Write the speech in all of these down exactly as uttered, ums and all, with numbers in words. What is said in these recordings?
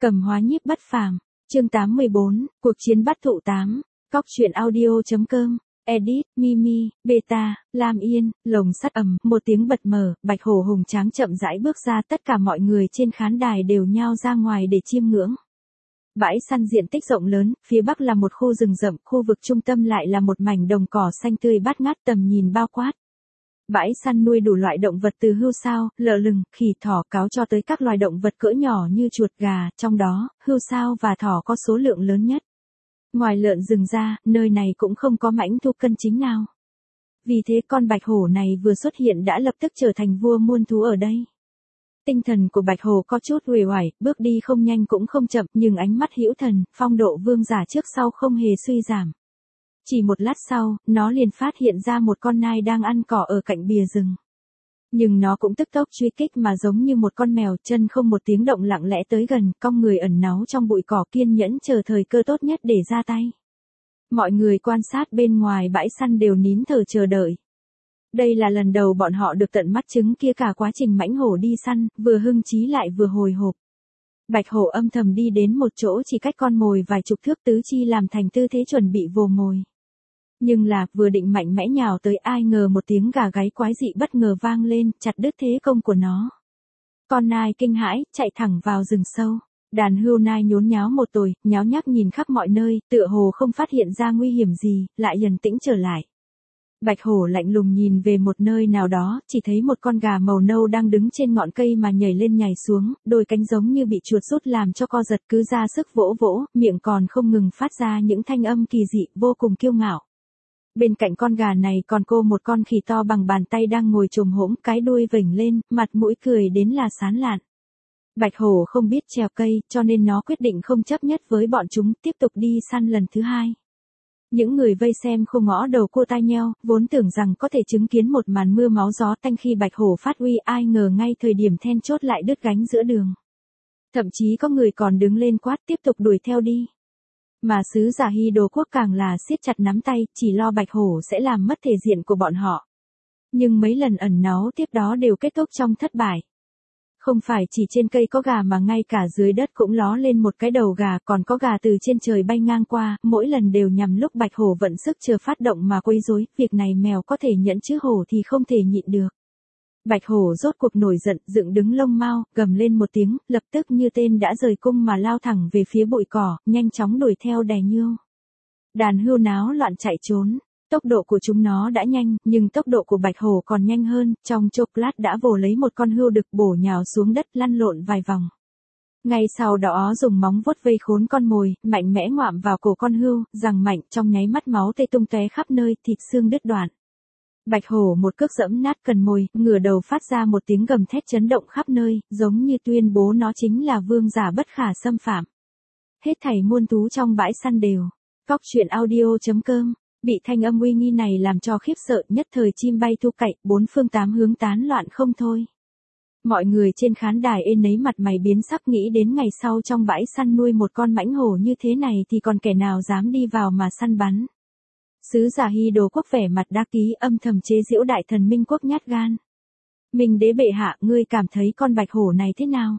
Cầm hóa nhiếp bất phàm, chương tám mươi bốn, cuộc chiến bắt thụ tám, cóc truyện audio.com, edit, Mimi, Beta, Lam Yên, lồng sắt ầm, một tiếng bật mở, Bạch Hổ hùng tráng chậm rãi bước ra, tất cả mọi người trên khán đài đều nhao ra ngoài để chiêm ngưỡng. Bãi săn diện tích rộng lớn, phía bắc là một khu rừng rậm, khu vực trung tâm lại là một mảnh đồng cỏ xanh tươi bát ngát, tầm nhìn bao quát. Bãi săn nuôi đủ loại động vật từ hươu sao, lợn lừng, khỉ, thỏ, cáo cho tới các loài động vật cỡ nhỏ như chuột, gà, trong đó, hươu sao và thỏ có số lượng lớn nhất. Ngoài lợn rừng ra, nơi này cũng không có mãnh thú cân chính nào. Vì thế con bạch hổ này vừa xuất hiện đã lập tức trở thành vua muôn thú ở đây. Tinh thần của bạch hổ có chút uể oải, bước đi không nhanh cũng không chậm, nhưng ánh mắt hữu thần, phong độ vương giả trước sau không hề suy giảm. Chỉ một lát sau, nó liền phát hiện ra một con nai đang ăn cỏ ở cạnh bìa rừng. Nhưng nó cũng tức tốc truy kích mà giống như một con mèo, chân không một tiếng động lặng lẽ tới gần, cong người ẩn náu trong bụi cỏ, kiên nhẫn chờ thời cơ tốt nhất để ra tay. Mọi người quan sát bên ngoài bãi săn đều nín thở chờ đợi. Đây là lần đầu bọn họ được tận mắt chứng kia cả quá trình mãnh hổ đi săn, vừa hưng trí lại vừa hồi hộp. Bạch hổ âm thầm đi đến một chỗ chỉ cách con mồi vài chục thước, tứ chi làm thành tư thế chuẩn bị vồ mồi. Nhưng là, vừa định mạnh mẽ nhào tới, ai ngờ một tiếng gà gáy quái dị bất ngờ vang lên, chặt đứt thế công của nó. Con nai kinh hãi, chạy thẳng vào rừng sâu. Đàn hươu nai nhốn nháo một tồi, nháo nhác nhìn khắp mọi nơi, tựa hồ không phát hiện ra nguy hiểm gì, lại yên tĩnh trở lại. Bạch hổ lạnh lùng nhìn về một nơi nào đó, chỉ thấy một con gà màu nâu đang đứng trên ngọn cây mà nhảy lên nhảy xuống, đôi cánh giống như bị chuột rút làm cho co giật, cứ ra sức vỗ vỗ, miệng còn không ngừng phát ra những thanh âm kỳ dị, vô cùng kiêu ngạo. Bên cạnh con gà này còn cô một con khỉ to bằng bàn tay đang ngồi chồm hổm, cái đuôi vểnh lên, mặt mũi cười đến là sán lạn. Bạch hổ không biết trèo cây, cho nên nó quyết định không chấp nhất với bọn chúng, tiếp tục đi săn lần thứ hai. Những người vây xem khô ngõ đầu cua tai nheo, vốn tưởng rằng có thể chứng kiến một màn mưa máu gió tanh khi bạch hổ phát uy, ai ngờ ngay thời điểm then chốt lại đứt gánh giữa đường. Thậm chí có người còn đứng lên quát tiếp tục đuổi theo đi. Mà sứ giả Hy Đồ Quốc càng là siết chặt nắm tay, chỉ lo bạch hổ sẽ làm mất thể diện của bọn họ. Nhưng mấy lần ẩn náu tiếp đó đều kết thúc trong thất bại. Không phải chỉ trên cây có gà mà ngay cả dưới đất cũng ló lên một cái đầu gà, còn có gà từ trên trời bay ngang qua, mỗi lần đều nhằm lúc bạch hổ vận sức chờ phát động mà quấy rối, việc này mèo có thể nhẫn chứ hổ thì không thể nhịn được. Bạch hổ rốt cuộc nổi giận, dựng đứng lông mao, gầm lên một tiếng, lập tức như tên đã rời cung mà lao thẳng về phía bụi cỏ, nhanh chóng đuổi theo đè nhươu. Đàn hươu náo loạn chạy trốn, tốc độ của chúng nó đã nhanh, nhưng tốc độ của bạch hổ còn nhanh hơn, trong chốc lát đã vồ lấy một con hươu đực bổ nhào xuống đất lăn lộn vài vòng. Ngay sau đó dùng móng vuốt vây khốn con mồi, mạnh mẽ ngoạm vào cổ con hươu, giằng mạnh, trong nháy mắt máu tê tung tóe khắp nơi, thịt xương đứt đoạn. Bạch hổ một cước giẫm nát cần mồi, ngửa đầu phát ra một tiếng gầm thét chấn động khắp nơi, giống như tuyên bố nó chính là vương giả bất khả xâm phạm. Hết thảy muôn thú trong bãi săn đều. Cóc truyện audio.com, bị thanh âm uy nghi này làm cho khiếp sợ, nhất thời chim bay thu cậy, bốn phương tám hướng tán loạn không thôi. Mọi người trên khán đài ê nấy mặt mày biến sắc, nghĩ đến ngày sau trong bãi săn nuôi một con mãnh hổ như thế này thì còn kẻ nào dám đi vào mà săn bắn. Sứ giả Hy Đồ Quốc vẻ mặt đa ký, âm thầm chế giễu đại thần Minh Quốc nhát gan. Minh đế bệ hạ, ngươi cảm thấy con bạch hổ này thế nào?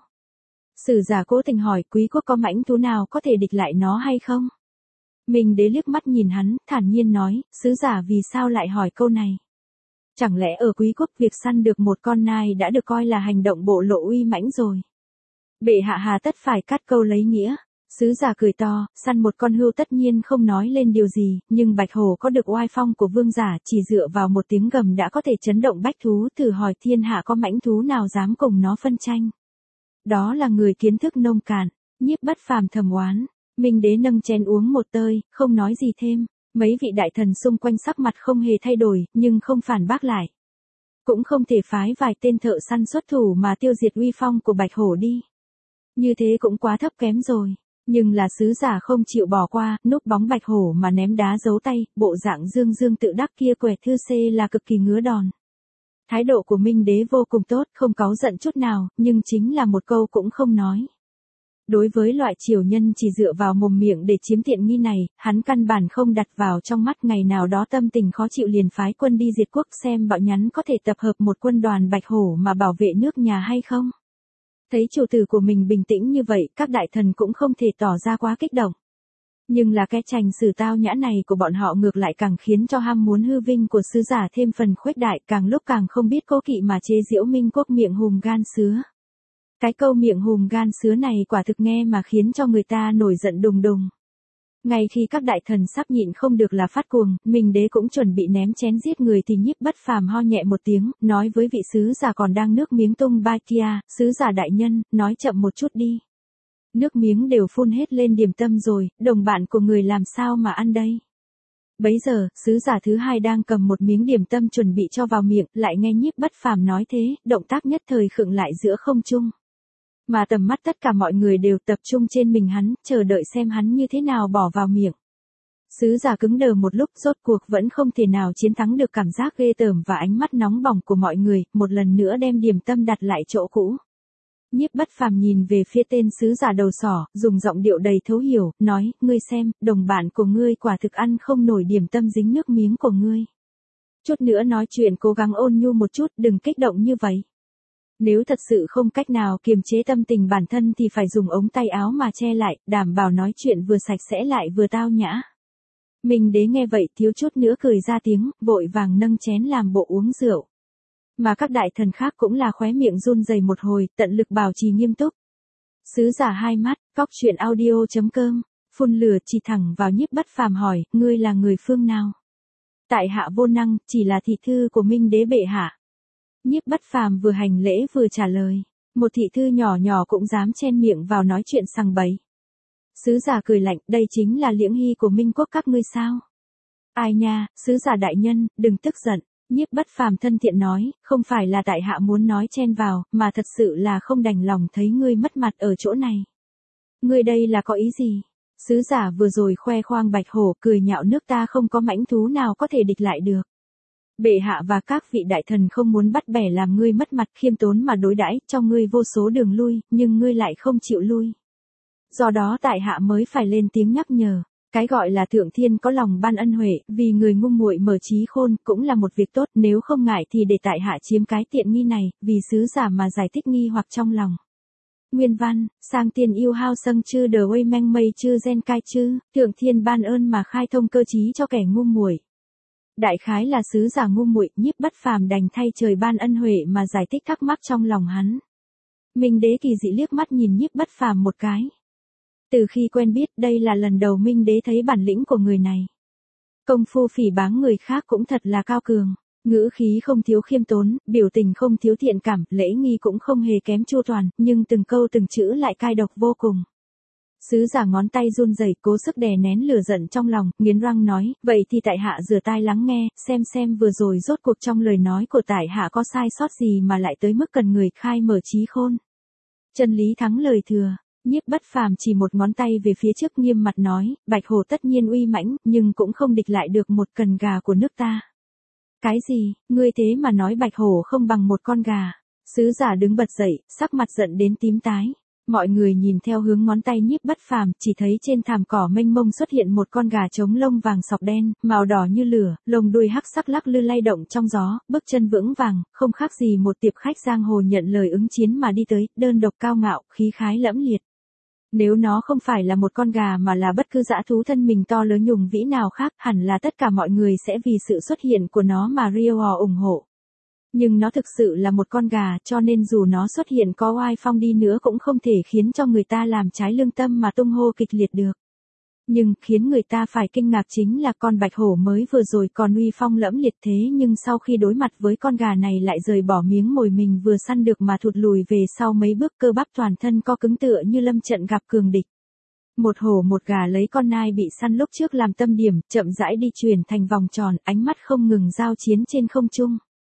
Sử giả cố tình hỏi, quý quốc có mãnh thú nào có thể địch lại nó hay không? Minh đế liếc mắt nhìn hắn, thản nhiên nói, sứ giả vì sao lại hỏi câu này? Chẳng lẽ ở quý quốc việc săn được một con nai đã được coi là hành động bộ lộ uy mãnh rồi? Bệ hạ hà tất phải cắt câu lấy nghĩa. Sứ giả cười to, săn một con hươu tất nhiên không nói lên điều gì, nhưng bạch hổ có được oai phong của vương giả, chỉ dựa vào một tiếng gầm đã có thể chấn động bách thú, thử hỏi thiên hạ có mãnh thú nào dám cùng nó phân tranh. Đó là người kiến thức nông cạn, nhiếp bất phàm thầm oán. Minh đế nâng chén uống một tơi, không nói gì thêm. Mấy vị đại thần xung quanh sắc mặt không hề thay đổi, nhưng không phản bác lại. Cũng không thể phái vài tên thợ săn xuất thủ mà tiêu diệt uy phong của bạch hổ đi. Như thế cũng quá thấp kém rồi. Nhưng là sứ giả không chịu bỏ qua, núp bóng bạch hổ mà ném đá giấu tay, bộ dạng dương dương tự đắc kia quẹt thư xê là cực kỳ ngứa đòn. Thái độ của Minh đế vô cùng tốt, không cáu giận chút nào, nhưng chính là một câu cũng không nói. Đối với loại triều nhân chỉ dựa vào mồm miệng để chiếm tiện nghi này, hắn căn bản không đặt vào trong mắt, ngày nào đó tâm tình khó chịu liền phái quân đi diệt quốc xem bạo nhắn có thể tập hợp một quân đoàn bạch hổ mà bảo vệ nước nhà hay không. Thấy chủ tử của mình bình tĩnh như vậy, các đại thần cũng không thể tỏ ra quá kích động. Nhưng là cái trành xử tao nhã này của bọn họ ngược lại càng khiến cho ham muốn hư vinh của sứ giả thêm phần khuếch đại, càng lúc càng không biết cố kỵ mà chế giễu Minh Quốc miệng hùm gan sứa. Cái câu miệng hùm gan sứa này quả thực nghe mà khiến cho người ta nổi giận đùng đùng. Ngay khi các đại thần sắp nhịn không được là phát cuồng, Minh Đế cũng chuẩn bị ném chén giết người thì Nhiếp Bất Phàm ho nhẹ một tiếng, nói với vị sứ giả còn đang nước miếng tung ba kia, sứ giả đại nhân, nói chậm một chút đi. Nước miếng đều phun hết lên điểm tâm rồi, đồng bạn của người làm sao mà ăn đây? Bấy giờ, sứ giả thứ hai đang cầm một miếng điểm tâm chuẩn bị cho vào miệng, lại nghe Nhiếp Bất Phàm nói thế, động tác nhất thời khựng lại giữa không trung. Mà tầm mắt tất cả mọi người đều tập trung trên mình hắn, chờ đợi xem hắn như thế nào bỏ vào miệng. Sứ giả cứng đờ một lúc, rốt cuộc vẫn không thể nào chiến thắng được cảm giác ghê tởm và ánh mắt nóng bỏng của mọi người, một lần nữa đem điểm tâm đặt lại chỗ cũ. Nhiếp Bất Phàm nhìn về phía tên sứ giả đầu sỏ, dùng giọng điệu đầy thấu hiểu, nói, ngươi xem, đồng bạn của ngươi quả thực ăn không nổi điểm tâm dính nước miếng của ngươi. Chút nữa nói chuyện cố gắng ôn nhu một chút, đừng kích động như vậy. Nếu thật sự không cách nào kiềm chế tâm tình bản thân thì phải dùng ống tay áo mà che lại, đảm bảo nói chuyện vừa sạch sẽ lại vừa tao nhã. Minh Đế nghe vậy thiếu chút nữa cười ra tiếng, vội vàng nâng chén làm bộ uống rượu. Mà các đại thần khác cũng là khóe miệng run rẩy một hồi, tận lực bảo trì nghiêm túc. Sứ giả hai mắt, cóc truyện audio chấm com, phun lửa chỉ thẳng vào Nhiếp Bất Phàm hỏi, ngươi là người phương nào? Tại hạ vô năng, chỉ là thị thư của Minh Đế bệ hạ. Nhiếp Bất Phàm vừa hành lễ vừa trả lời, một thị thư nhỏ nhỏ cũng dám chen miệng vào nói chuyện sằng bậy. Sứ giả cười lạnh, đây chính là liễng hy của Minh Quốc các ngươi sao? Ai nha, sứ giả đại nhân, đừng tức giận. Nhiếp Bất Phàm thân thiện nói, không phải là tại hạ muốn nói chen vào, mà thật sự là không đành lòng thấy ngươi mất mặt ở chỗ này. Ngươi đây là có ý gì? Sứ giả vừa rồi khoe khoang bạch hổ cười nhạo nước ta không có mãnh thú nào có thể địch lại được. Bệ hạ và các vị đại thần không muốn bắt bẻ làm ngươi mất mặt, khiêm tốn mà đối đãi, cho ngươi vô số đường lui, nhưng ngươi lại không chịu lui. Do đó tại hạ mới phải lên tiếng nhắc nhở. Cái gọi là thượng thiên có lòng ban ân huệ, vì người ngu muội mở trí khôn, cũng là một việc tốt, nếu không ngại thì để tại hạ chiếm cái tiện nghi này, vì sứ giả mà giải thích nghi hoặc trong lòng. Nguyên văn, sang tiên yêu hao sâng chư đờ uây meng mây chư gen cai chư, thượng thiên ban ơn mà khai thông cơ trí cho kẻ ngu muội. Đại khái là sứ giả ngu muội, Nhiếp Bất Phàm đành thay trời ban ân huệ mà giải thích thắc mắc trong lòng hắn. Minh Đế kỳ dị liếc mắt nhìn Nhiếp Bất Phàm một cái. Từ khi quen biết, đây là lần đầu Minh Đế thấy bản lĩnh của người này. Công phu phỉ báng người khác cũng thật là cao cường, ngữ khí không thiếu khiêm tốn, biểu tình không thiếu thiện cảm, lễ nghi cũng không hề kém chu toàn, nhưng từng câu từng chữ lại cay độc vô cùng. Sứ giả ngón tay run rẩy, cố sức đè nén lửa giận trong lòng, nghiến răng nói, vậy thì tại hạ rửa tai lắng nghe, xem xem vừa rồi rốt cuộc trong lời nói của tại hạ có sai sót gì mà lại tới mức cần người khai mở trí khôn. Chân lý thắng lời thừa. Nhiếp Bất Phàm chỉ một ngón tay về phía trước nghiêm mặt nói, bạch hổ tất nhiên uy mãnh, nhưng cũng không địch lại được một cần gà của nước ta. Cái gì, ngươi thế mà nói bạch hổ không bằng một con gà. Sứ giả đứng bật dậy, sắc mặt giận đến tím tái. Mọi người nhìn theo hướng ngón tay Nhiếp Bất Phàm, chỉ thấy trên thảm cỏ mênh mông xuất hiện một con gà trống lông vàng sọc đen, màu đỏ như lửa, lông đuôi hắc sắc lắc lư lay động trong gió, bước chân vững vàng, không khác gì một tiệp khách giang hồ nhận lời ứng chiến mà đi tới, đơn độc cao ngạo, khí khái lẫm liệt. Nếu nó không phải là một con gà mà là bất cứ dã thú thân mình to lớn nhùng vĩ nào khác, hẳn là tất cả mọi người sẽ vì sự xuất hiện của nó mà reo hò ủng hộ. Nhưng nó thực sự là một con gà, cho nên dù nó xuất hiện có oai phong đi nữa cũng không thể khiến cho người ta làm trái lương tâm mà tung hô kịch liệt được. Nhưng, khiến người ta phải kinh ngạc chính là con bạch hổ mới vừa rồi còn uy phong lẫm liệt thế nhưng sau khi đối mặt với con gà này lại rời bỏ miếng mồi mình vừa săn được mà thụt lùi về sau mấy bước, cơ bắp toàn thân co cứng tựa như lâm trận gặp cường địch. Một hổ một gà lấy con nai bị săn lúc trước làm tâm điểm, chậm rãi đi chuyển thành vòng tròn, ánh mắt không ngừng giao chiến trên không trung.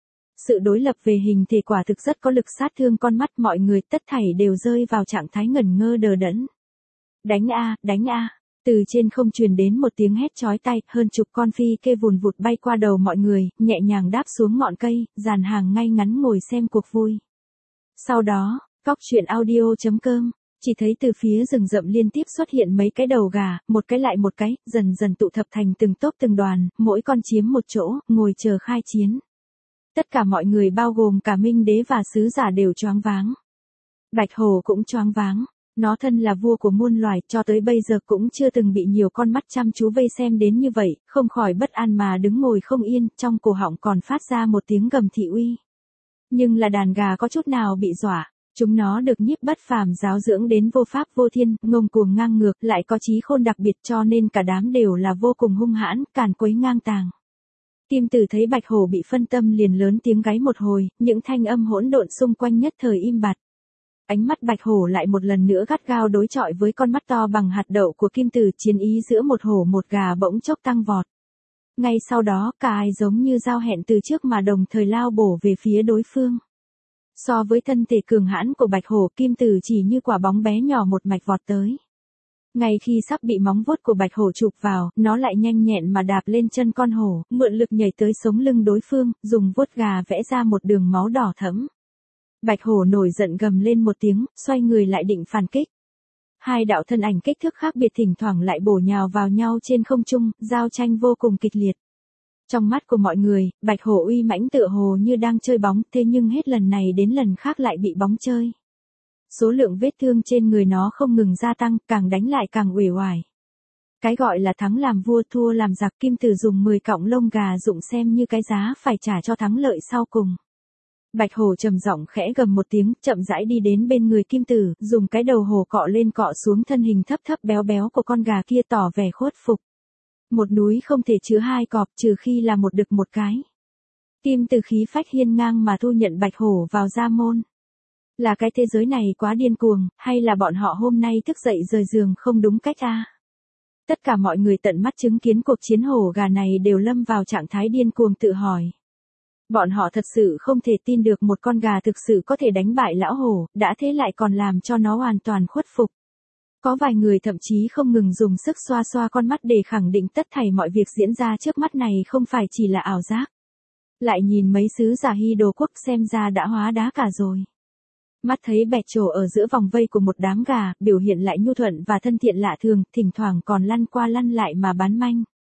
Sự đối lập về hình thể quả thực rất có lực sát thương con mắt, mọi người tất thảy đều rơi vào trạng thái ngẩn ngơ đờ đẫn. Đánh a, đánh a. Từ trên không truyền đến một tiếng hét chói tai, hơn chục con phi kê vùn vụt bay qua đầu mọi người, nhẹ nhàng đáp xuống ngọn cây, dàn hàng ngay ngắn ngồi xem cuộc vui. Sau đó, cóc truyện audio chấm com, chỉ thấy từ phía rừng rậm liên tiếp xuất hiện mấy cái đầu gà, một cái lại một cái, dần dần tụ thập thành từng tốp từng đoàn, mỗi con chiếm một chỗ, ngồi chờ khai chiến. Tất cả mọi người bao gồm cả Minh Đế và sứ giả đều choáng váng. Bạch hổ cũng choáng váng. Nó thân là vua của muôn loài, cho tới bây giờ cũng chưa từng bị nhiều con mắt chăm chú vây xem đến như vậy, không khỏi bất an mà đứng ngồi không yên, trong cổ họng còn phát ra một tiếng gầm thị uy. Nhưng là đàn gà có chút nào bị dọa, chúng nó được Nhiếp Bất Phàm giáo dưỡng đến vô pháp vô thiên, ngông cuồng ngang ngược, lại có trí khôn đặc biệt, cho nên cả đám đều là vô cùng hung hãn, càn quấy ngang tàng. Kim Tử thấy Bạch hổ bị phân tâm liền lớn tiếng gáy một hồi, những thanh âm hỗn độn xung quanh nhất thời im bặt. Ánh mắt Bạch hổ lại một lần nữa gắt gao đối chọi với con mắt to bằng hạt đậu của Kim Tử, chiến ý giữa một hổ một gà bỗng chốc tăng vọt. Ngay sau đó, cả ai giống như giao hẹn từ trước mà đồng thời lao bổ về phía đối phương. So với thân thể cường hãn của Bạch hổ, Kim Tử chỉ như quả bóng bé nhỏ một mạch vọt tới. Ngay khi sắp bị móng vuốt của Bạch hổ chụp vào, nó lại nhanh nhẹn mà đạp lên chân con hổ, mượn lực nhảy tới sống lưng đối phương, dùng vuốt gà vẽ ra một đường máu đỏ thẫm. Bạch hổ nổi giận gầm lên một tiếng, xoay người lại định phản kích. Hai đạo thân ảnh kích thước khác biệt thỉnh thoảng lại bổ nhào vào nhau trên không trung, giao tranh vô cùng kịch liệt. Trong mắt của mọi người, Bạch hổ uy mãnh tựa hồ như đang chơi bóng, thế nhưng hết lần này đến lần khác lại bị bóng chơi. Số lượng vết thương trên người nó không ngừng gia tăng, càng đánh lại càng uể oải. Cái gọi là thắng làm vua thua làm giặc, Kim Tử dùng mười cọng lông gà rụng xem như cái giá phải trả cho thắng lợi sau cùng. Bạch hổ trầm giọng khẽ gầm một tiếng, chậm rãi đi đến bên người Kim Tử, dùng cái đầu hổ cọ lên cọ xuống thân hình thấp thấp béo béo của con gà kia, tỏ vẻ khuất phục. Một núi không thể chứa hai cọp, trừ khi là một đực một cái. Kim Tử khí phách hiên ngang mà thu nhận Bạch hổ vào gia môn. Là cái thế giới này quá điên cuồng, hay là bọn họ hôm nay thức dậy rời giường không đúng cách a? À? Tất cả mọi người tận mắt chứng kiến cuộc chiến hổ gà này đều lâm vào trạng thái điên cuồng tự hỏi. Bọn họ thật sự không thể tin được một con gà thực sự có thể đánh bại lão hổ, đã thế lại còn làm cho nó hoàn toàn khuất phục. Có vài người thậm chí không ngừng dùng sức xoa xoa con mắt để khẳng định tất thảy mọi việc diễn ra trước mắt này không phải chỉ là ảo giác. Lại nhìn mấy sứ giả Hy Đồ quốc xem ra đã hóa đá cả rồi. Mắt thấy Bạch Trổ ở giữa vòng vây của một đám gà, biểu hiện lại nhu thuận và thân thiện lạ thường, thỉnh thoảng còn lăn qua lăn lại mà bán manh.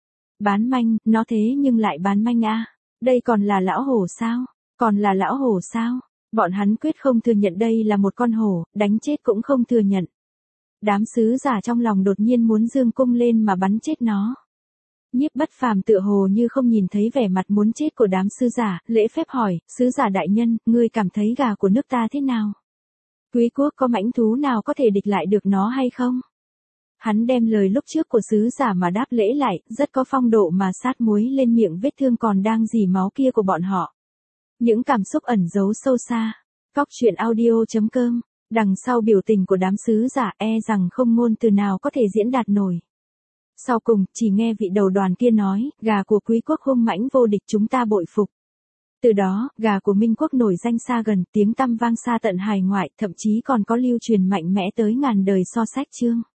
Bán manh, nó thế nhưng lại bán manh a. À? Đây còn là lão hổ sao? Còn là lão hổ sao? Bọn hắn quyết không thừa nhận đây là một con hổ, đánh chết cũng không thừa nhận. Đám sứ giả trong lòng đột nhiên muốn dương cung lên mà bắn chết nó. Nhiếp Bất Phàm tựa hồ như không nhìn thấy vẻ mặt muốn chết của đám sứ giả, lễ phép hỏi, sứ giả đại nhân, ngươi cảm thấy gà của nước ta thế nào? Quý quốc có mãnh thú nào có thể địch lại được nó hay không? Hắn đem lời lúc trước của sứ giả mà đáp lễ lại, rất có phong độ mà sát muối lên miệng vết thương còn đang rỉ máu kia của bọn họ. Những cảm xúc ẩn giấu sâu xa. Góc truyện audio chấm com, đằng sau biểu tình của đám sứ giả e rằng không ngôn từ nào có thể diễn đạt nổi. Sau cùng, chỉ nghe vị đầu đoàn kia nói, gà của quý quốc hung mãnh vô địch chúng ta bội phục. Từ đó, gà của Minh quốc nổi danh xa gần, tiếng tăm vang xa tận hải ngoại, thậm chí còn có lưu truyền mạnh mẽ tới ngàn đời so sách chương.